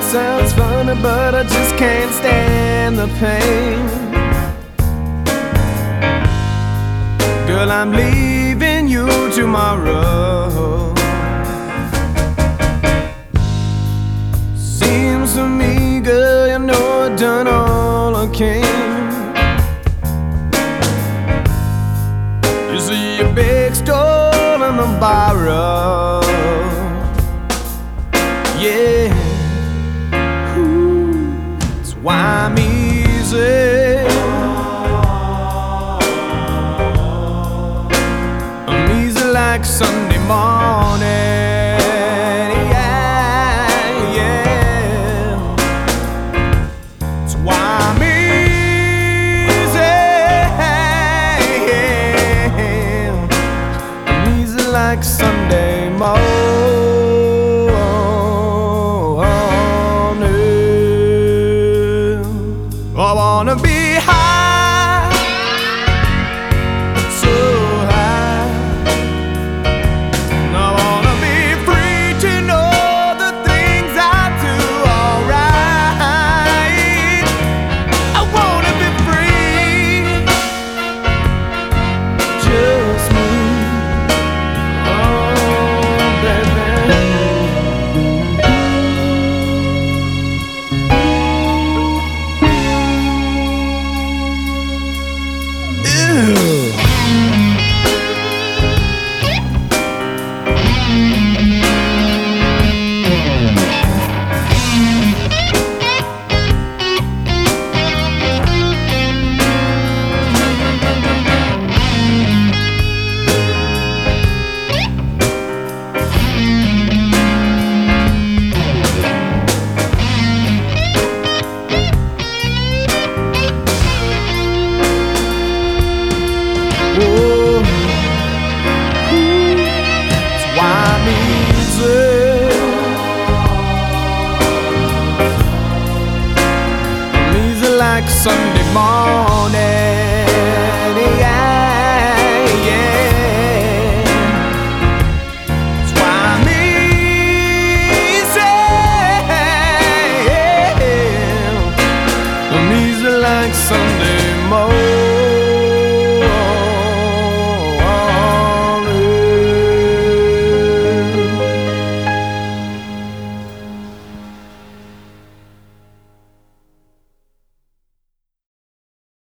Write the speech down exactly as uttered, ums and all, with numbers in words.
sounds funny, but I just can't stand the pain. Girl, I'm leaving you tomorrow. Seems to me, girl, you know I've done all I can. You see a big store and a borrow. Yeah, ooh, that's why I'm easy. I'm easy like Sunday morning. Yeah, yeah, that's why I'm easy. I'm easy like Sunday morning. I wanna be high, so high. I wanna be free to know the things I do alright. I wanna be free, just me. Oh, baby. Oh, that's why I'm easy. I'm easy like Sunday morning. Yeah, yeah. That's why I'm easy. I'm easy like Sunday.